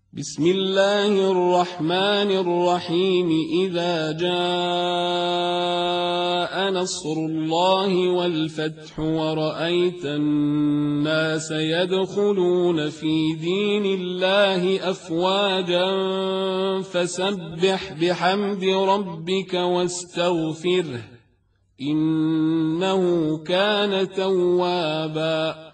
بسم الله الرحمن الرحيم. إذا جاء نصر الله والفتح ورأيت الناس يدخلون في دين الله أفواجا فسبح بحمد ربك واستغفره إنه كان توابا.